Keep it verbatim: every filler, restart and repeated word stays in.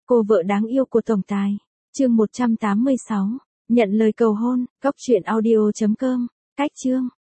Cô vợ đáng yêu của tổng tài. Chương một trăm tám mươi sáu. Nhận lời cầu hôn. Cốc truyện audio chấm com. Cách chương.